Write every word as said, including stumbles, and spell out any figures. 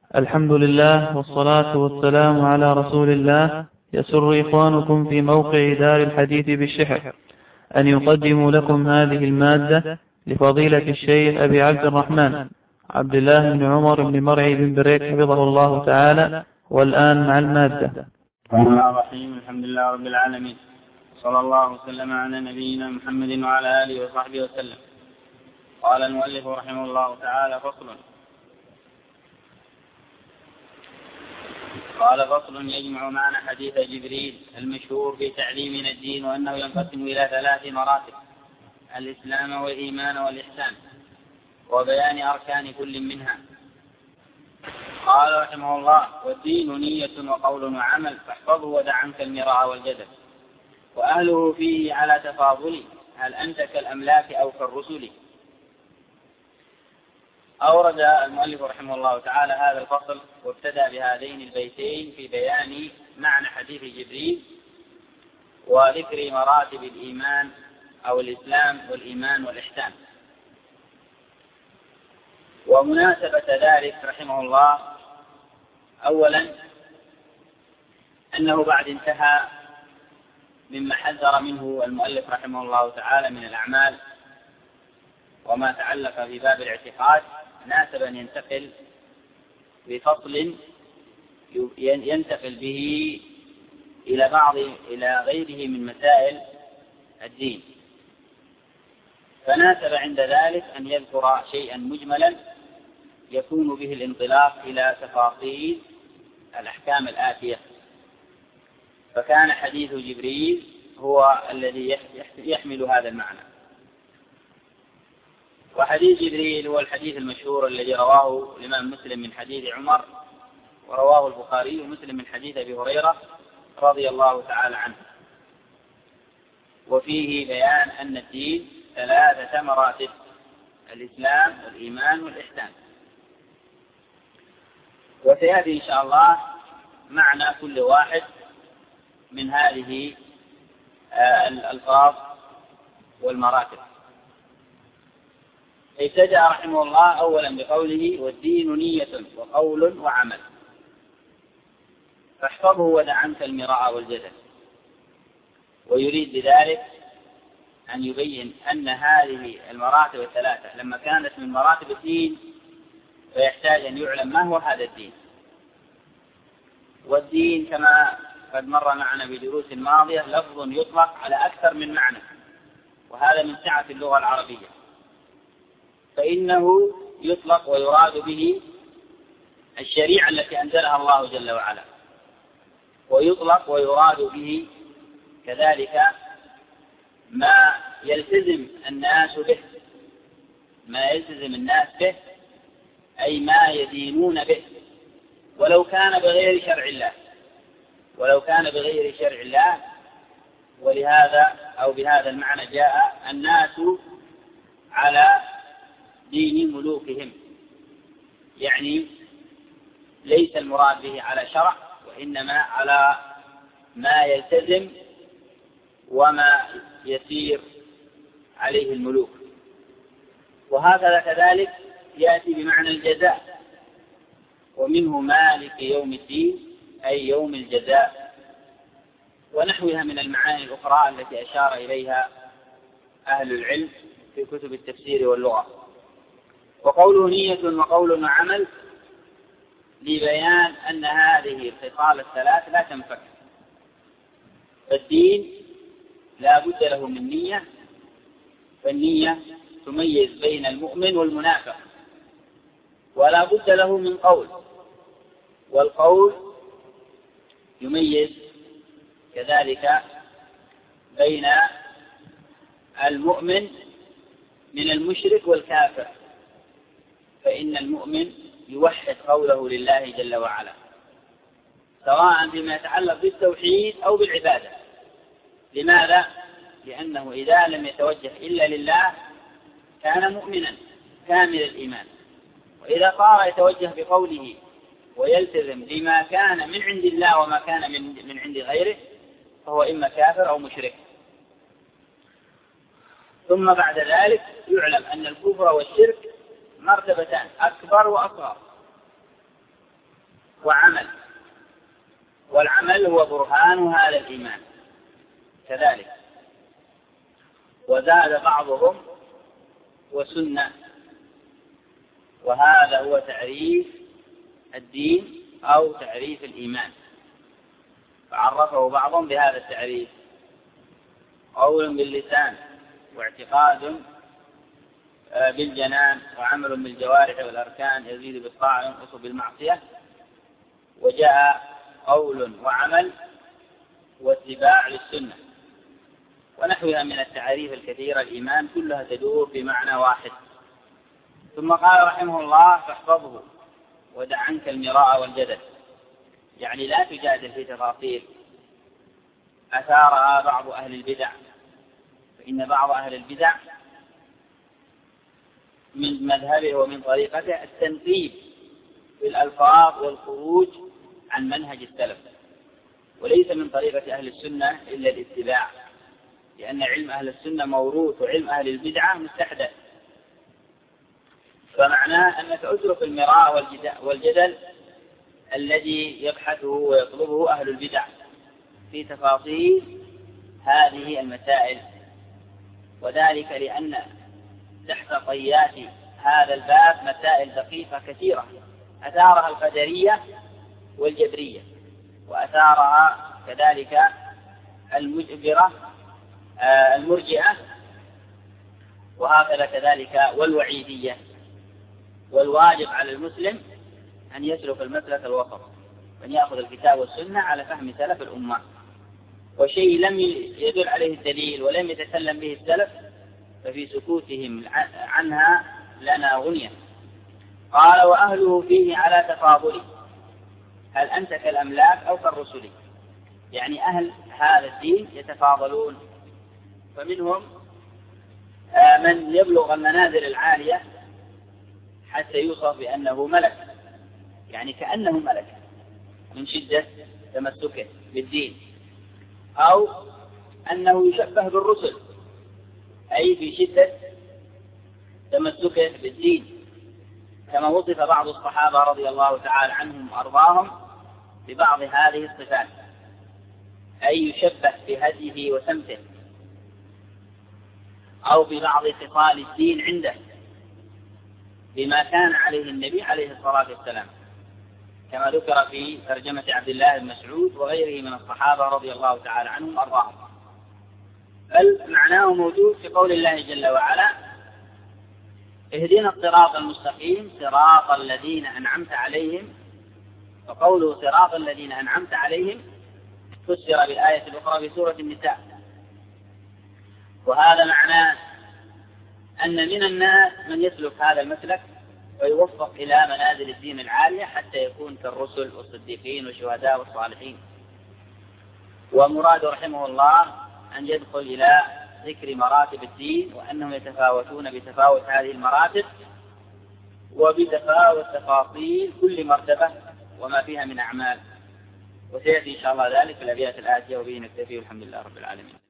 الحمد لله والصلاة والسلام على رسول الله. يسر إخوانكم في موقع دار الحديث بالشحر أن يقدموا لكم هذه المادة لفضيلة الشيخ أبي عبد الرحمن عبد الله بن عمر بن مرعي بن بريك حفظه الله تعالى. والآن مع المادة. بسم الله الرحيم. الحمد لله رب العالمين، صلى الله وسلم على نبينا محمد وعلى آله وصحبه وسلم. قال المؤلف رحمه الله تعالى: فصل. قال: فصل يجمع معنى حديث جبريل المشهور في تعليمنا الدين، وأنه ينقسم إلى ثلاث مراتب: الإسلام والإيمان والإحسان، وبيان أركان كل منها. قال رحمه الله: والدين نية وقول وعمل، فاحفظه ودع عنك المراء والجدل، وأهله فيه على تفاضل، هل أنت كالأملاك أو كالرسل. أورد المؤلف رحمه الله تعالى هذا الفصل وابتدأ بهذين البيتين في بيان معنى حديث جبريل وذكر مراتب الإيمان أو الإسلام والإيمان والإحسان. ومناسبة ذلك رحمه الله أولا أنه بعد انتهى مما حذر منه المؤلف رحمه الله تعالى من الأعمال وما تعلق في باب الاعتقاد، ناسب أن ينتقل بفصل ينتقل به إلى بعض إلى غيره من مسائل الدين، فناسب عند ذلك أن يذكر شيئا مجملا يكون به الانطلاق إلى تفاصيل الأحكام الآتية. فكان حديث جبريل هو الذي يحمل هذا المعنى. وحديث جبريل هو الحديث المشهور الذي رواه الإمام مسلم من حديث عمر، ورواه البخاري ومسلم من حديث أبي هريرة رضي الله تعالى عنه، وفيه بيان أن الدين ثلاثة مراتب: الإسلام والإيمان والإحسان. وسيأتي إن شاء الله معنى كل واحد من هذه الألفاظ والمراتب. ابتدأ رحمه الله أولا بقوله: والدين نية وقول وعمل، فاحفظه ودع عنك المراء والجدل. ويريد بذلك أن يبين أن هذه المراتب الثلاثة لما كانت من مراتب الدين فيحتاج أن يعلم ما هو هذا الدين. والدين كما قد مر معنا بدروس ماضية لفظ يطلق على أكثر من معنى، وهذا من سعة اللغة العربية، فإنه يطلق ويراد به الشريعة التي أنزلها الله جل وعلا، ويطلق ويراد به كذلك ما يلتزم الناس به، ما يلتزم الناس به أي ما يدينون به، ولو كان بغير شرع الله ولو كان بغير شرع الله ولهذا أو بهذا المعنى جاء الناس على دين ملوكهم، يعني ليس المراد به على شرع، وإنما على ما يلتزم وما يسير عليه الملوك. وهكذا كذلك يأتي بمعنى الجزاء، ومنه مالك يوم الدين أي يوم الجزاء، ونحوها من المعاني الأخرى التي أشار إليها أهل العلم في كتب التفسير واللغة. وقوله نية وقول وعمل لبيان أن هذه الخصال الثلاث لا تنفك. فالدين لا بد له من نية، فالنية تميز بين المؤمن والمنافق، ولا بد له من قول، والقول يميز كذلك بين المؤمن من المشرك والكافر، فإن المؤمن يوحد قوله لله جل وعلا سواء فيما يتعلق بالتوحيد أو بالعبادة. لماذا؟ لأنه إذا لم يتوجه إلا لله كان مؤمنا كامل الإيمان، وإذا صار يتوجه بقوله ويلتزم بما كان من عند الله وما كان من, من عند غيره فهو إما كافر أو مشرك. ثم بعد ذلك يعلم أن الكفر والشرك مرتبتان: أكبر وأصغر. وعمل، والعمل هو برهان هذا الإيمان كذلك. وزاد بعضهم وسنة، وهذا هو تعريف الدين أو تعريف الإيمان، فعرفه بعضهم بهذا التعريف: قول باللسان واعتقاد بالجنان وعمل بالجوارح والأركان يزيد بالطاعة وينقص بالمعصية. وجاء قول وعمل واتباع للسنة ونحوها من التعريف الكثيرة. الإيمان كلها تدور بمعنى واحد. ثم قال رحمه الله: فاحفظه ودع عنك المراء والجدل، يعني لا تجادل في تفاصيل أثارها بعض أهل البدع، فإن بعض أهل البدع من مذهبه ومن طريقته التنقيب في الألفاظ والخروج عن منهج السلف، وليس من طريقة أهل السنة إلا الاتباع، لأن علم أهل السنة موروث وعلم أهل البدعة مستحدث. فمعناه أنك اترك المراء والجدل الذي يبحثه ويطلبه أهل البدع في تفاصيل هذه المسائل، وذلك لأن تحت طيات هذا الباب مسائل دقيقة كثيرة أثارها القدرية والجبرية، وأثارها كذلك المجبرة المرجئة، وهكذا كذلك والوعيدية. والواجب على المسلم أن يسلك المسلك الوسط، وأن يأخذ الكتاب والسنة على فهم سلف الأمة، وشيء لم يدل عليه الدليل ولم يتكلم به السلف ففي سكوتهم عنها لنا غنية. قال: وأهله فيه على تفاضله، هل أنت كالأملاك أو كالرسل؟ يعني أهل هذا الدين يتفاضلون، فمنهم من يبلغ المنازل العالية حتى يوصف بأنه ملك، يعني كأنه ملك من شدة تمسكه بالدين، أو أنه يشبه بالرسل أي في شدة تمسكه بالدين، كما وصف بعض الصحابة رضي الله تعالى عنهم وأرضاهم ببعض هذه الصفات، أي يشبه بهديه وسمته، أو ببعض خصال الدين عنده بما كان عليه النبي عليه الصلاة والسلام، كما ذكر في ترجمة عبد الله بن مسعود وغيره من الصحابة رضي الله تعالى عنهم وأرضاهم. بل معناه موجود في قول الله جل وعلا: اهدنا الصراط المستقيم صراط الذين أنعمت عليهم. فقوله صراط الذين أنعمت عليهم فسر بالآية الأخرى في سورة النساء. وهذا معناه أن من الناس من يسلك هذا المسلك ويوفق إلى منازل الدين العالية حتى يكون كالرسل والصديقين والشهداء والصالحين. ومراد رحمه الله أن يدخل إلى ذكر مراتب الدين، وأنهم يتفاوتون بتفاوت هذه المراتب وبتفاوت تفاصيل كل مرتبة وما فيها من أعمال، وسيأتي إن شاء الله ذلك في الأبيات الآتية، وبه نكتفي والحمد لله رب العالمين.